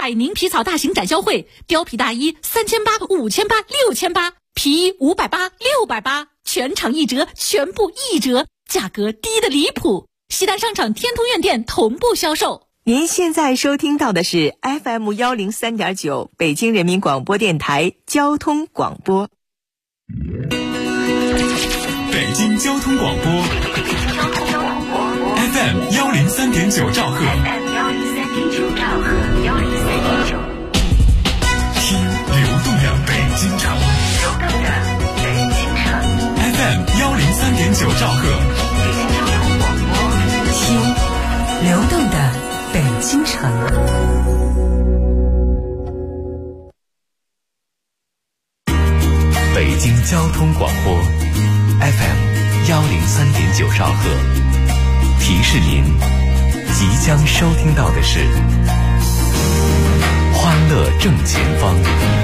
百宁皮草大型展销会，貂皮大衣3800、5800、6800，皮衣580、680，全场一折，全部一折，价格低得离谱。西单商场天通苑店同步销售。 您现在收听到的是 FM103.9 北京人民广播电台交通广播。 北京交通广播 FM103.9 兆赫，听流动的北京城FM103.9 兆赫， 听流动的北京城。 北京交通广播 FM103.9 兆赫，提示您即将收听到的是欢乐正前方。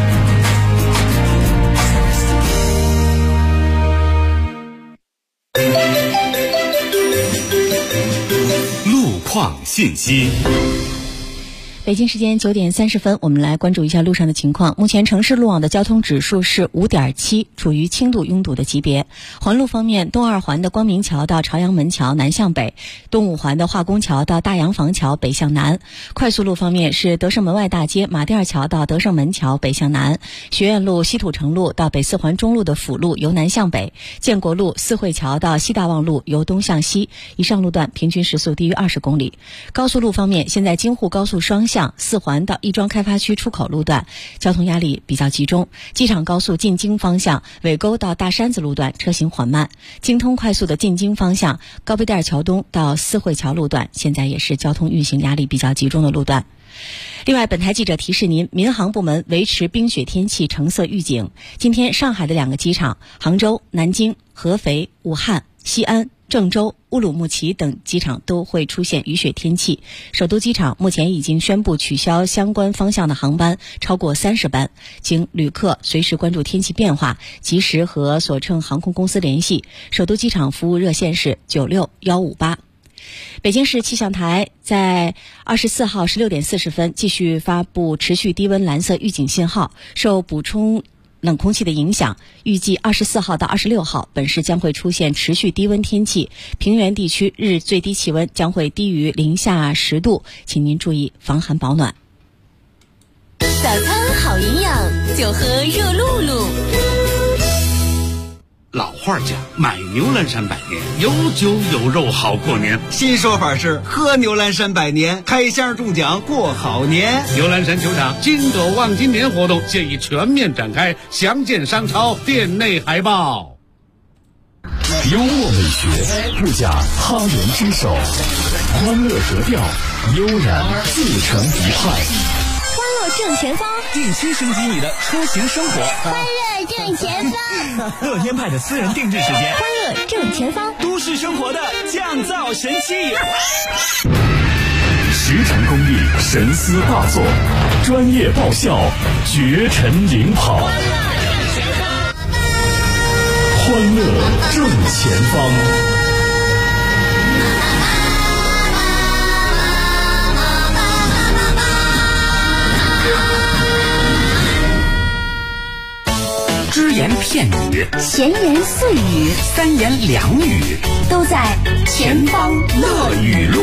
路况信息。 北京时间9点30分，我们来关注一下路上的情况。目前城市路网的交通指数是 5.7， 处于轻度拥堵的级别。环路方面，东二环的光明桥到朝阳门桥南向北，东五环的化工桥到大洋房桥北向南。快速路方面是德胜门外大街马甸桥到德胜门桥北向南，学院路西土城路到北四环中路的辅路由南向北，建国路四惠桥到西大望路由东向西，以上路段平均时速低于20公里。高速路方面，现在京沪高速双向四环到亦庄开发区出口路段交通压力比较集中，机场高速进京方向尾沟到大山子路段车行缓慢，京通快速的进京方向高碑店桥东到四惠桥路段现在也是交通运行压力比较集中的路段。另外，本台记者提示您，民航部门维持冰雪天气橙色预警。今天上海的2个机场杭州、南京、合肥、武汉、西安、郑州、乌鲁木齐等机场都会出现雨雪天气。首都机场目前已经宣布取消相关方向的航班超过30班，请旅客随时关注天气变化，及时和所乘航空公司联系。首都机场服务热线是96158。北京市气象台在24号16点40分继续发布持续低温蓝色预警信号，受补充冷空气的影响，预计24号到26号本市将会出现持续低温天气，平原地区日最低气温将会低于零下10度，请您注意防寒保暖。 早餐好营养，就喝热露露。 老话讲，买牛栏山百年，有酒有肉好过年。新说法是喝牛栏山百年，开箱中奖过好年。牛栏山球场金狗望金年活动现已全面展开，详见商超店内海报。 幽默美学，不假他人之手，欢乐格调，悠然自成一派。 欢乐正前方， 定期升级你的出行生活。 欢乐正前方， 乐天派的私人定制时间。 欢乐正前方， 都市生活的降噪神器。 实诚公益，神思大作，专业爆笑，绝尘领跑。欢乐正前方。 只言片语， 闲言碎语， 三言两语， 都在前方乐语录。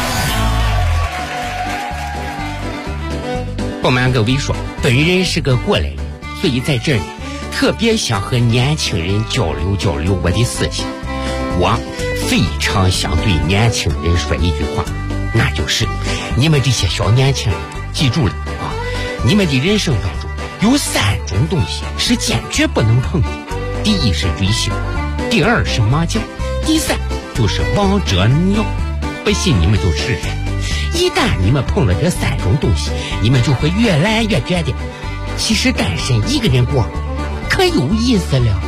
不瞒各位说，本人是个过来人，所以在这里特别想和年轻人交流交流我的思想。我非常想对年轻人说一句话，那就是你们这些小年轻人记住了啊，你们的人生当中有3种东西是坚决不能碰的。第一是追星，第二是麻将，第3就是王者荣耀。不信你们就试试，一旦你们碰了这3种东西，你们就会越来越觉得其实单身一个人过可有意思了。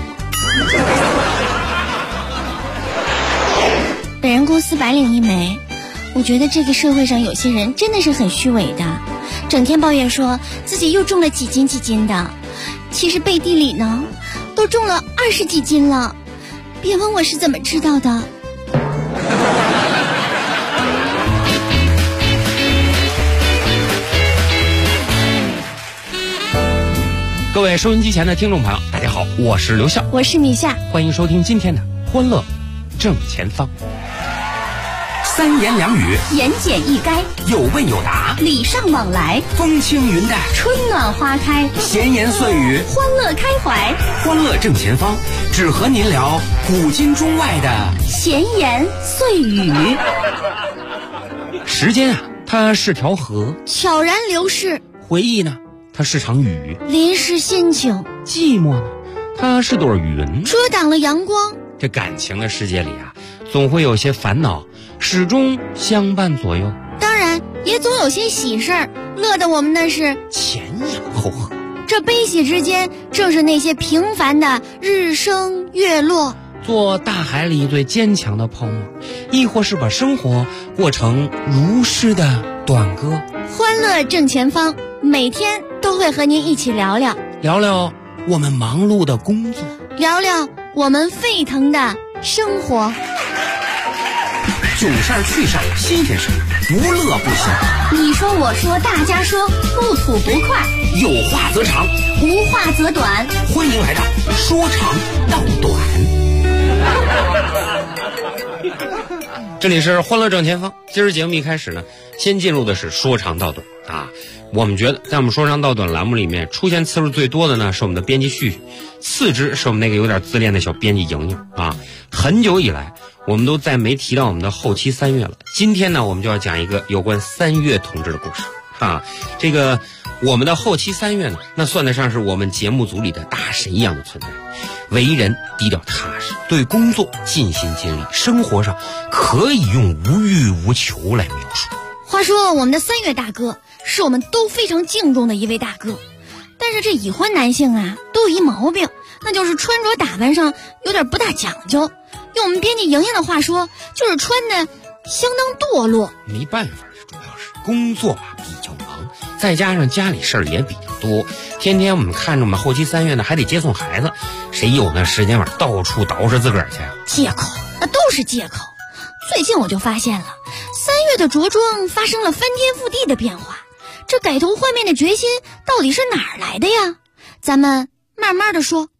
本人公司白领一枚，我觉得这个社会上有些人真的是很虚伪的，整天抱怨说自己又重了几斤几斤的，其实背地里呢都重了20几斤了，别问我是怎么知道的。 各位收音机前的听众朋友，大家好，我是刘笑， 我是米夏， 欢迎收听今天的欢乐正前方。 三言两语， 言简意赅， 有问有答， 礼尚往来， 风轻云淡， 春暖花开， 闲言碎语， 欢乐开怀， 欢乐正前方，只和您聊古今中外的闲言碎语。 时间啊，它是条河， 悄然流逝； 回忆呢，它是场雨； 淋湿心情； 寂寞呢，它是朵云， 遮挡了阳光。 这感情的世界里啊，总会有些烦恼，始终相伴左右。 当然，也总有些喜事儿，乐得我们那是前仰后合。 这悲喜之间，正是那些平凡的日升月落。 做大海里最坚强的泡沫，亦或是把生活过成如诗的短歌。 欢乐正前方，每天都会和您一起聊聊我们忙碌的工作， 聊聊我们沸腾的生活。 囧事儿趣事儿新鲜事儿，无乐不休。 你说我说大家说，不吐不快， 有话则长， 无话则短。 欢迎来到说长道短。 这里是欢乐正前方。今儿节目一开始呢，先进入的是说长道短啊。我们觉得在我们说长道短栏目里面出现次数最多的呢是我们的编辑旭旭，次之是我们那个有点自恋的小编辑莹莹啊。很久以来我们都再没提到我们的后期三月了，今天呢我们就要讲一个有关三月同志的故事啊。这个我们的后期三月呢，那算得上是我们节目组里的大神一样的存在，为人低调踏实，对工作尽心尽力，生活上可以用无欲无求来描述。 话说我们的三月大哥是我们都非常敬重的一位大哥，但是这已婚男性啊都有一毛病，那就是穿着打扮上有点不大讲究，用我们编辑莹莹的话说，就是穿的相当堕落。 没办法，主要是工作吧比较忙，再加上家里事儿也比较多，天天我们看着我们后期三月呢还得接送孩子，谁有那时间玩到处捯饬自个儿去啊？ 借口，那都是借口。最近我就发现了，三月的着装发生了翻天覆地的变化，这改头换面的决心到底是哪儿来的呀？咱们慢慢的说。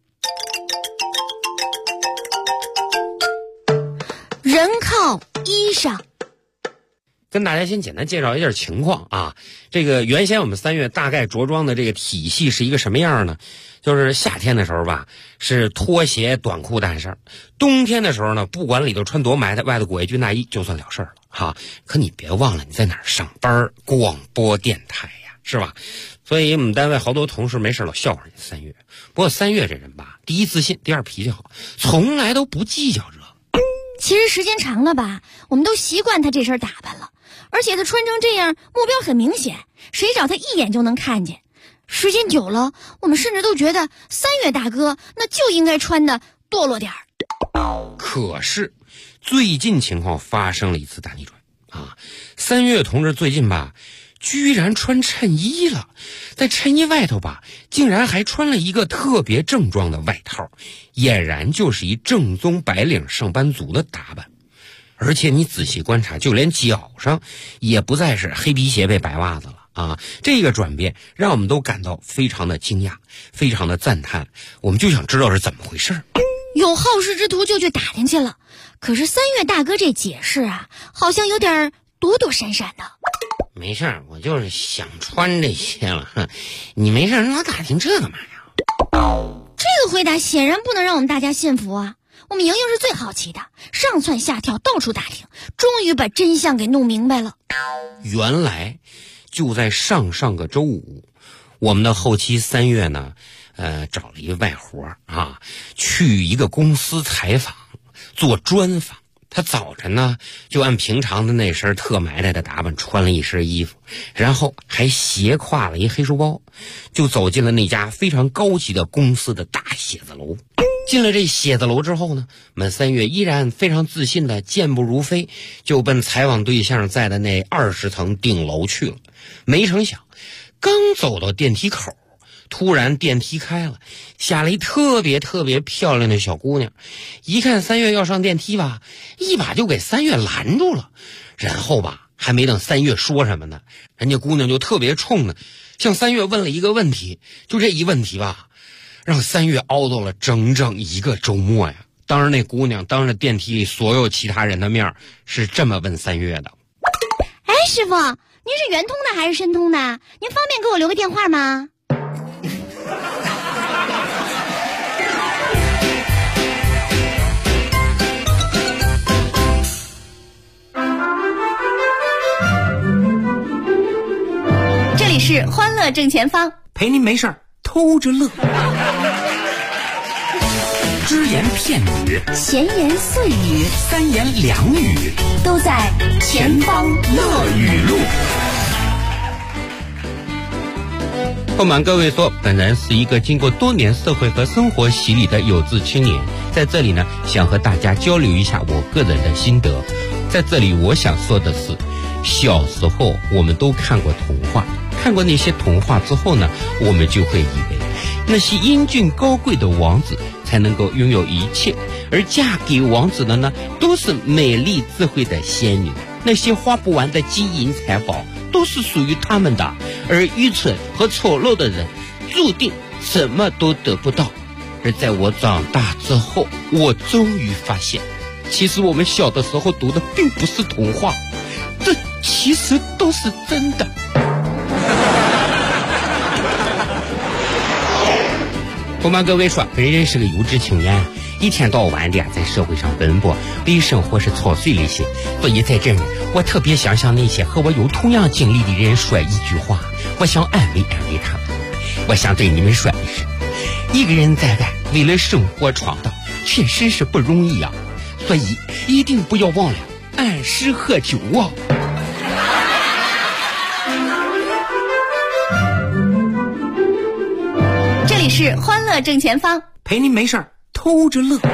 人靠衣裳。 跟大家先简单介绍一下情况啊。这个原先我们三月大概着装的这个体系是一个什么样呢？就是夏天的时候吧，是拖鞋短裤单衫；冬天的时候呢，不管里头穿多埋汰，外头裹一军大衣就算了事儿了哈。可你别忘了你在哪儿上班，广播电台呀，是吧？所以我们单位好多同事没事老笑话你三月。不过三月这人吧，第一自信，第二脾气好，从来都不计较这个。 其实时间长了吧，我们都习惯他这身打扮了，而且他穿成这样，目标很明显，谁找他一眼就能看见。时间久了，我们甚至都觉得三月大哥那就应该穿的堕落点儿。 可是最近情况发生了一次大逆转啊！三月同志最近吧，居然穿衬衣了，在衬衣外头吧，竟然还穿了一个特别正装的外套，俨然就是一正宗白领上班族的打扮。而且你仔细观察，就连脚上也不再是黑皮鞋配白袜子了啊！这个转变让我们都感到非常的惊讶，非常的赞叹。我们就想知道是怎么回事。 有好事之徒就去打听去了，可是三月大哥这解释啊，好像有点躲躲闪闪的。 没事，我就是想穿这些了。你没事老打听这干嘛呀？ 这个回答显然不能让我们大家信服啊！我们莹莹是最好奇的，上蹿下跳，到处打听，终于把真相给弄明白了。 原来就在上个周五，我们的后期三月呢，找了一外活啊，去一个公司采访，做专访。他早晨呢，就按平常的那身特埋汰的打扮穿了一身衣服，然后还斜挎了一黑书包，就走进了那家非常高级的公司的大写字楼。进了这写字楼之后呢，我们三月依然非常自信的健步如飞，就奔采访对象在的那20层顶楼去了。没成想，刚走到电梯口，突然电梯开了，下来一特别漂亮的小姑娘。一看三月要上电梯吧，一把就给三月拦住了，然后吧还没等三月说什么呢，人家姑娘就特别冲呢，向三月问了一个问题。就这一问题吧，让三月熬到了整整一个周末呀。当时那姑娘当着电梯里所有其他人的面是这么问三月的： 哎，师傅，您是圆通的还是申通的？您方便给我留个电话吗？这里是欢乐正前方， 陪您没事儿偷着乐。只言片语， 闲言碎语， 三言两语， 都在前方乐语录。 不瞒各位说，本人是一个经过多年社会和生活洗礼的有志青年，在这里呢，想和大家交流一下我个人的心得。在这里我想说的是，小时候我们都看过童话，看过那些童话之后呢，我们就会以为那些英俊高贵的王子才能够拥有一切，而嫁给王子的呢，都是美丽智慧的仙女，那些花不完的金银财宝都是属于他们的，而愚蠢和丑陋的人注定什么都得不到。而在我长大之后，我终于发现，其实我们小的时候读的并不是童话，这其实都是真的。不瞒各位说，本人是个有志青年，一天到晚的在社会上奔波，对生活是操碎了心。所以在这里，我特别想向那些和我有同样经历的人说一句话，我想安慰安慰他们。我想对你们说一声，一个人在外为了生活闯荡，确实是不容易啊，所以一定不要忘了按时喝酒啊。 这里是欢乐正前方， 陪您没事儿偷着乐。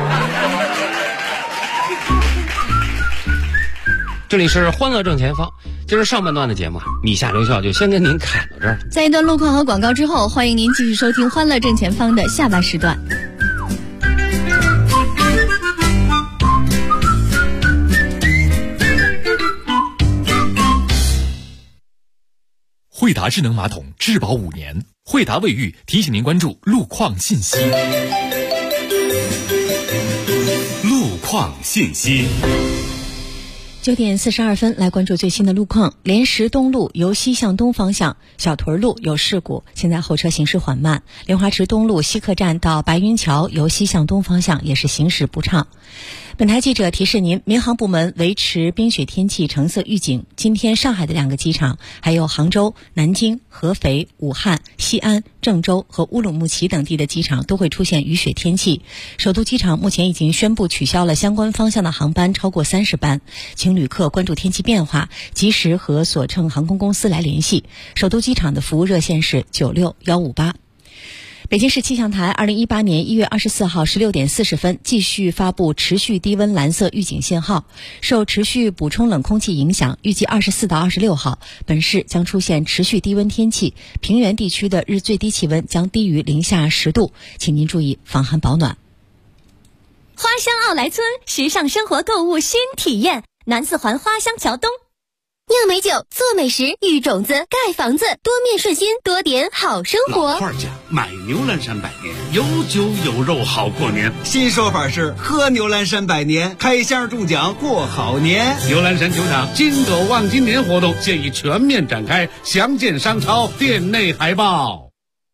这里是欢乐正前方，今儿上半段的节目，米夏留校就先跟您侃到这儿。 在一段路况和广告之后，欢迎您继续收听欢乐正前方的下半时段。 惠达智能马桶质保5年，惠达卫浴提醒您关注路况信息。路况信息。 9点42分，来关注最新的路况。莲石东路由西向东方向，小屯路有事故，现在后车行驶缓慢。莲花池东路西客站到白云桥由西向东方向也是行驶不畅。本台记者提示您，民航部门维持冰雪天气橙色预警。今天上海的2个机场，还有杭州、南京、合肥、武汉、西安、郑州和乌鲁木齐等地的机场都会出现雨雪天气。首都机场目前已经宣布取消了相关方向的航班超过30班，请旅客关注天气变化，及时和所乘航空公司来联系。首都机场的服务热线是96158。北京市气象台2018年1月24号16点40分继续发布持续低温蓝色预警信号。受持续补充冷空气影响，预计24到26号，本市将出现持续低温天气，平原地区的日最低气温将低于零下10度，请您注意防寒保暖。 花乡奥莱村时尚生活购物新体验，南四环花乡桥东。 酿美酒，做美食，育种子，盖房子，多面顺心，多点好生活。 老块家买牛栏山百年，有酒有肉好过年。新说法是喝牛栏山百年，开箱中奖过好年。牛栏山球场金斗望今年活动现已全面展开，详见商超店内海报。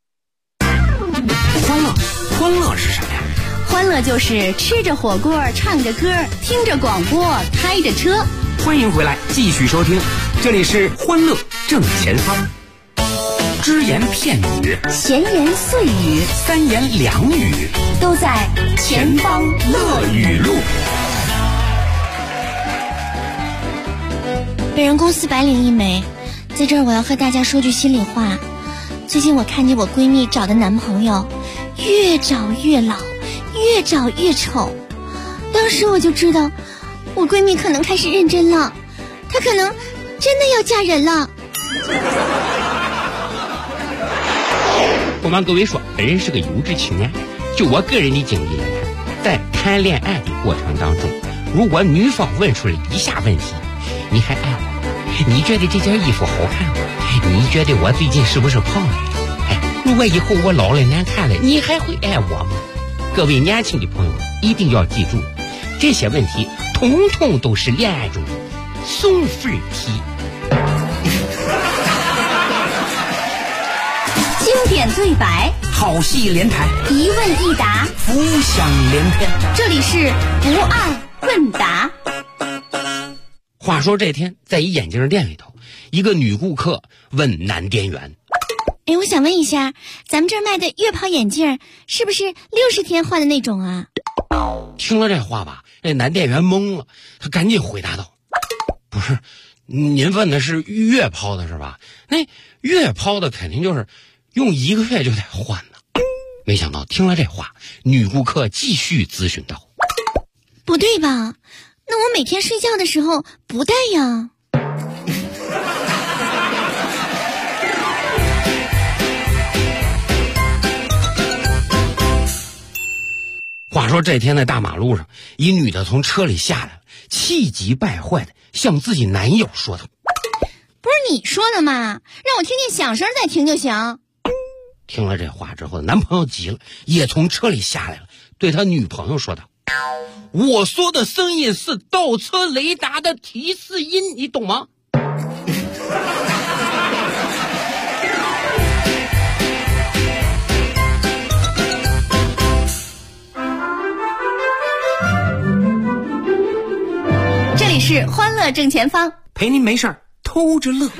欢乐是什么呀？ 欢乐就是吃着火锅，唱着歌，听着广播，开着车。 欢迎回来，继续收听，这里是欢乐正前方。只言片语， 闲言碎语， 三言两语， 都在前方乐语录。本人公司白领一枚，在这儿我要和大家说句心里话，最近我看见我闺蜜找的男朋友越找越老，越找越丑，当时我就知道我闺蜜可能开始认真了，她可能真的要嫁人了。 不瞒各位说，本人是个优质青年，就我个人的经历来看，在谈恋爱的过程当中，如果女方问出了以下问题：你还爱我？ 你觉得这件衣服好看吗？你觉得我最近是不是胖了？哎，如果以后我老了难看了，你还会爱我吗？各位年轻的朋友们，一定要记住，这些问题统统都是恋爱中送分题。 经典对白， 好戏连台， 一问一答， 浮想联翩。 这里是不二问答。 话说这天，在一眼镜店里头，一个女顾客问男店员： 哎，我想问一下，咱们这儿卖的月抛眼镜是不是60天换的那种啊？ 听了这话吧，这男店员懵了，他赶紧回答道：不是，您问的是月抛的是吧？那月抛的肯定就是用1个月就得换呢。没想到听了这话，女顾客继续咨询道： 不对吧？那我每天睡觉的时候不戴呀。 话说这天在大马路上，一女的从车里下来了，气急败坏的向自己男友说道： 不是你说的吗？让我听见响声再停就行。 听了这话之后，男朋友急了，也从车里下来了，对他女朋友说道：我说的声音是倒车雷达的提示音，你懂吗？ 这里是欢乐正前方， 陪您没事儿偷着乐。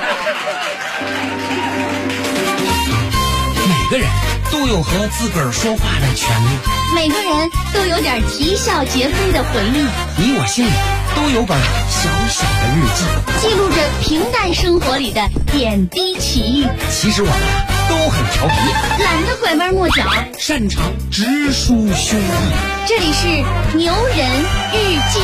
每个人都有和自个儿说话的权利， 每个人都有点啼笑皆非的回忆， 你我心里都有本小小的日记， 记录着平淡生活里的点滴奇遇。 其实我们都很调皮， 懒得拐弯抹角， 擅长直抒胸臆。 这里是牛人日记。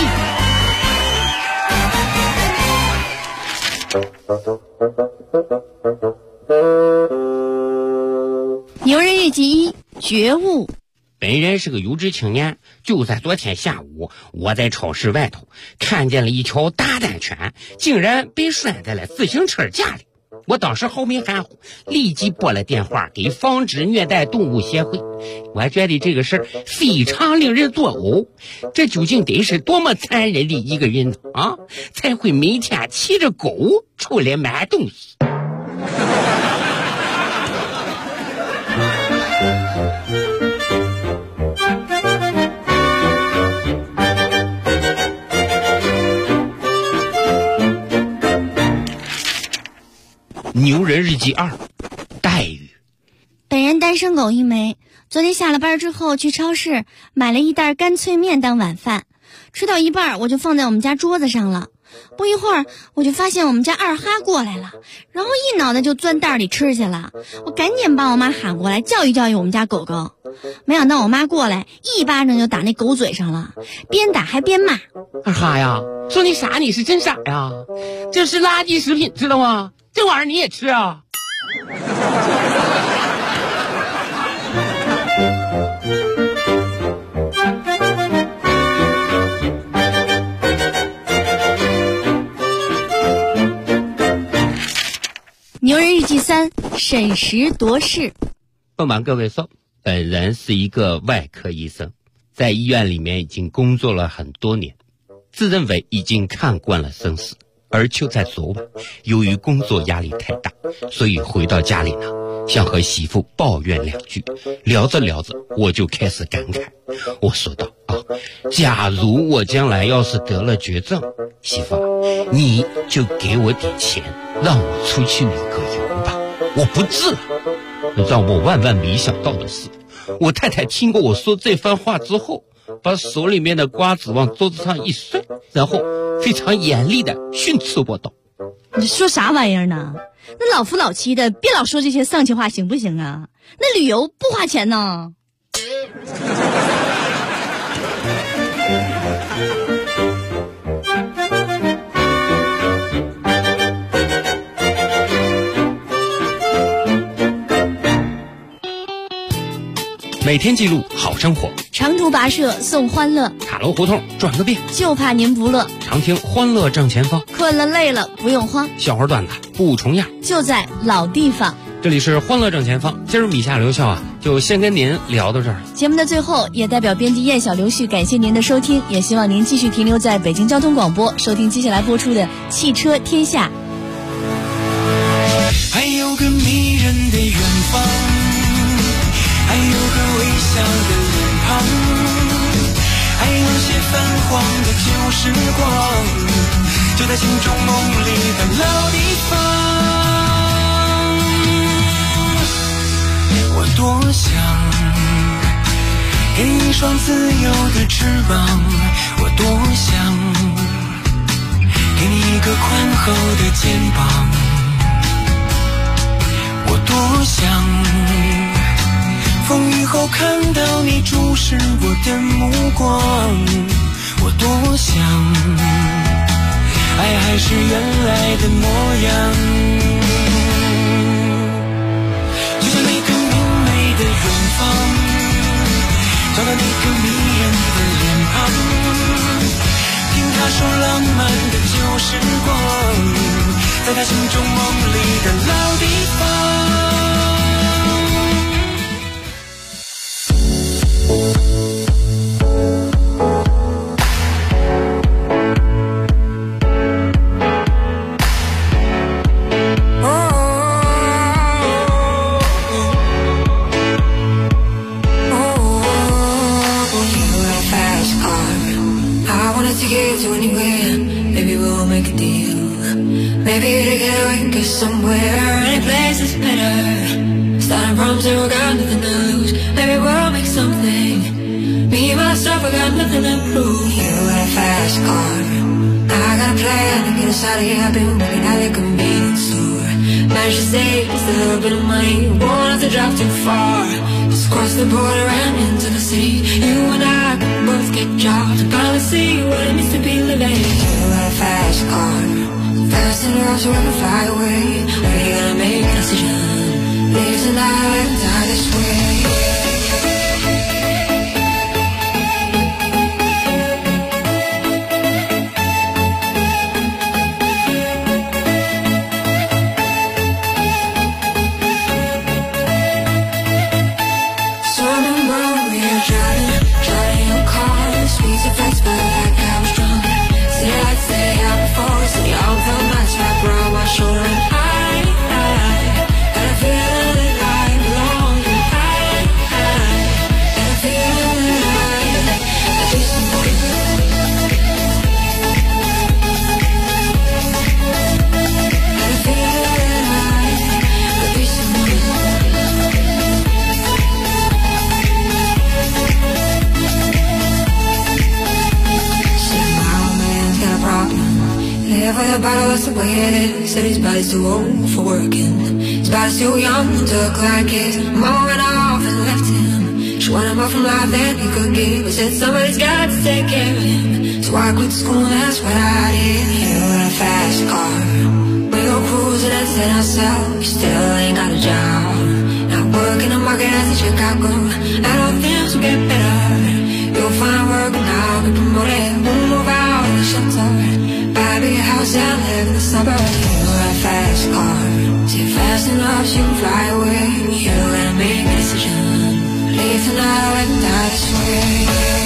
牛人日记1：觉悟。 本人是个有志青年，就在昨天下午，我在超市外头看见了一条大丹犬，竟然被拴在了自行车架里。我当时毫没含糊，立即拨了电话给防止虐待动物协会。我觉得这个事儿非常令人作呕，这究竟得是多么残忍的一个人啊，才会每天骑着狗出来买东西。牛人日记2：待遇。 本人单身狗一枚，昨天下了班之后去超市买了一袋干脆面当晚饭，吃到一半我就放在我们家桌子上了。不一会儿我就发现我们家二哈过来了，然后一脑袋就钻袋里吃去了。我赶紧把我妈喊过来教育教育我们家狗狗，没想到我妈过来一巴掌就打那狗嘴上了，边打还边骂： 二哈呀，说你傻，你是真傻呀，这是垃圾食品知道吗？这玩意儿你也吃啊？ 牛人日记3：审时度势。 不瞒各位说，本人是一个外科医生，在医院里面已经工作了很多年，自认为已经看惯了生死。而就在昨晚，由于工作压力太大，所以回到家里呢，想和媳妇抱怨2句。聊着聊着，我就开始感慨，我说道：假如我将来要是得了绝症，媳妇你就给我点钱，让我出去旅个游吧，我不治了。让我万万没想到的是，我太太听过我说这番话之后，把手里面的瓜子往桌子上一摔，然后非常严厉的训斥我道： 你说啥玩意儿呢？那老夫老妻的，别老说这些丧气话行不行啊？那旅游不花钱呢。 每天记录好生活。 长途跋涉送欢乐， 塔楼胡同转个遍， 就怕您不乐。 常听欢乐正前方， 困了累了不用慌， 笑话段子不重样， 就在老地方。 这里是欢乐正前方，今儿米夏留校就先跟您聊到这儿。 节目的最后，也代表编辑叶小刘旭感谢您的收听，也希望您继续停留在北京交通广播，收听接下来播出的汽车天下。 还有个迷人的远方，还有个微笑的脸庞，还有些泛黄的旧时光，就在心中梦里的老地方。我多想给你一双自由的翅膀，我多想给你一个宽厚的肩膀，我多想风雨后看到你注视我的目光，我多想爱还是原来的模样，就像那个明媚的远方，找到那个迷人的脸庞，听他说浪漫的旧时光，在他心中梦里的老地方。 Somewhere, any place is better. Starting from zero, got nothing to lose. Maybe we'll make something. Me, myself, I got nothing to prove. You got a fast car, I got a plan to get us out of here. I've been working at a convenience store. Managed to save just a little bit of money. Won't have to drive too far. Just cross the border and into the city. You and I can both get jobs and finally see what it means to be living. You got a fast car, fast enough so we can fly away. Are you gonna make a decision? Live tonight and die this way. That's the way it is. Said his body's too old for working. His body's too young to look like his. Mama went off and left him. She wanted more from life than he could give. He said somebody's got to take care of him. So I quit school and that's what I did. You got a fast car, we go cruising and set ourselves. You still ain't got a job. Now work in the market as a Chicago. And all things will get better. You'll find work and I'll be promoted. We'll move out of the shelter, buy a big house and live in the suburbs. You got a fast car, see fast enough so you can fly away. You gotta make a decision. Leave tonight and die this way.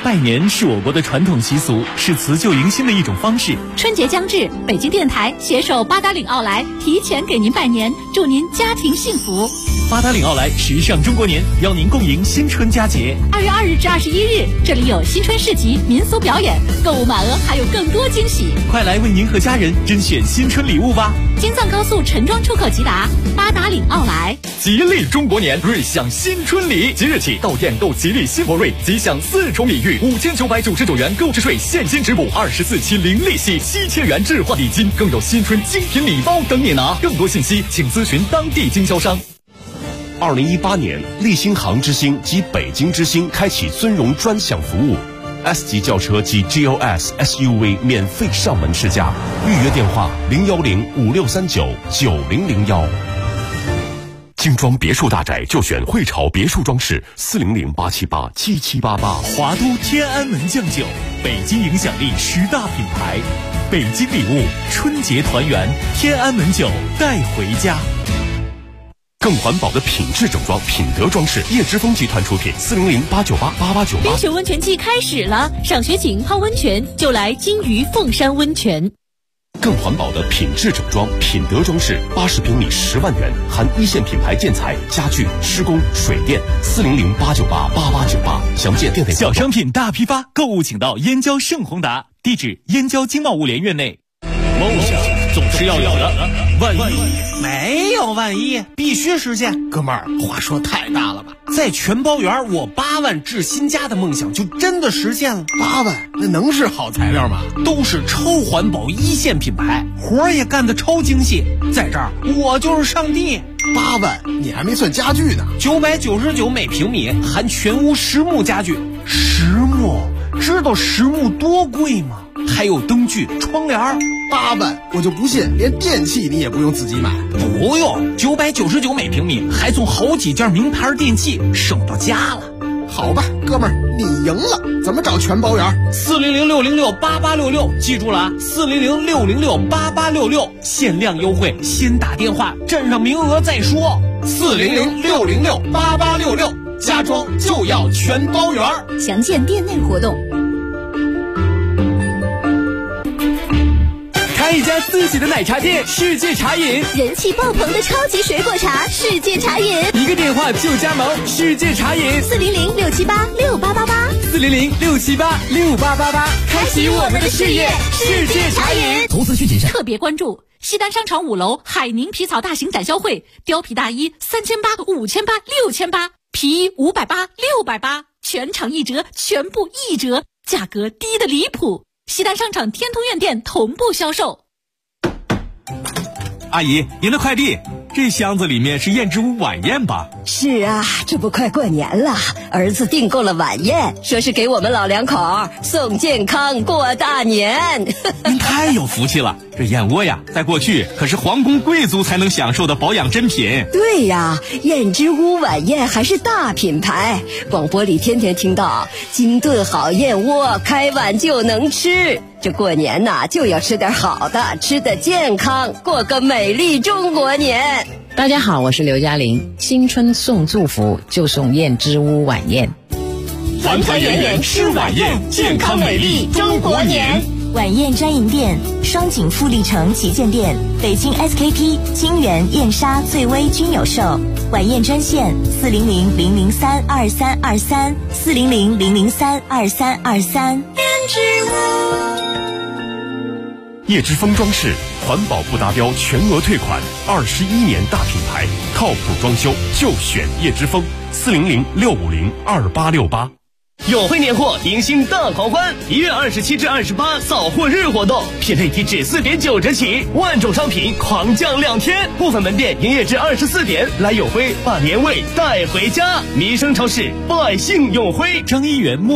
拜年是我国的传统习俗，是辞旧迎新的一种方式。 春节将至，北京电台携手八达岭奥莱提前给您拜年，祝您家庭幸福。 八达岭奥莱时尚中国年，邀您共迎新春佳节。 2月2日至21日，这里有新春市集、民俗表演，购物满额还有更多惊喜。 快来为您和家人甄选新春礼物吧！ 京藏高速陈庄出口直达，八达岭奥莱。 吉利中国年，瑞享新春礼，即日起到店购吉利新博瑞，即享4重礼遇，5999元购置税现金直补，24期零利息，7000元置换礼金，更有新春精品礼包等你拿。更多信息请咨询当地经销商。 2018年，立新航之星及北京之星开启尊荣专享服务。S 级轿车及 GLS SUV 免费上门试驾，预约电话01056399001。精装别墅大宅就选汇潮别墅装饰，400-878-7788。 华都天安门酱酒，北京影响力10大品牌，北京礼物，春节团圆，天安门酒带回家。 更环保的品质整装，品德装饰，叶之峰集团出品，400-898-8898。 冰雪温泉季开始了，赏雪景、泡温泉就来金鱼凤山温泉。 更环保的品质整装，品德装饰，80平米10万元，含一线品牌建材、家具、施工、水电，400-898-8898。详见店内。 小商品大批发，购物请到燕郊盛宏达，地址燕郊经贸物联院内。 梦想总是要有的，万一没有万一，必须实现。哥们儿，话说太大了吧？在全包园我8万置新家的梦想就真的实现了。 8万，那能是好材料吗？ 都是超环保一线品牌，活儿也干得超精细，在这儿我就是上帝。 8万，你还没算家具呢。 999每平米，含全屋实木家具。实木，知道实木多贵吗？还有灯具、窗帘。 8万，我就不信连电器你也不用自己买。 不用，999每平米，还送好几件名牌电器，省到家了。 好吧，哥们儿，你赢了。怎么找全包园 ？400-606-8866，记住了啊，400-606-8866，限量优惠，先打电话，占上名额再说。400-606-8866，家装就要全包园。 详见店内活动。 开一家自己的奶茶店，世界茶饮， 人气爆棚的超级水果茶，世界茶饮， 一个电话就加盟，世界茶饮 ，400-678-6888，400-678-6888， 开启我们的事业，世界茶饮。 投资需谨慎。特别关注西单商场5楼海宁皮草大型展销会，貂皮大衣3800、5800、6800，皮衣580、680，全场1折，全部1折，价格低的离谱。西单商场天通苑店同步销售。 阿姨，您的快递，这箱子里面是燕之屋晚宴吧？ 是啊，这不快过年了，儿子订购了晚宴，说是给我们老两口送健康过大年。 您太有福气了，这燕窝呀，在过去可是皇宫贵族才能享受的保养珍品。 对呀，燕之屋晚宴还是大品牌，广播里天天听到金炖好燕窝，开碗就能吃。这过年呐，就要吃点好的，吃得健康，过个美丽中国年。 大家好，我是刘嘉玲。新春送祝福就送燕之屋晚宴， 团团圆圆吃晚宴，健康美丽中国年。 晚宴专营店：双井富力城旗舰店、北京 SKP、金源、燕莎、翠微均有售。晚宴专线：400-003-2323，400-003-2323。 叶之峰装饰，环保不达标全额退款，21年大品牌，靠谱装修就选叶之峰，400-650-2868。 永辉年货迎新大狂欢，1月27至28扫货日活动，品类低至4.9折起，万种商品狂降2天，部分门店营业至24点，来永辉把年味带回家。民生超市，百姓永辉， 张一元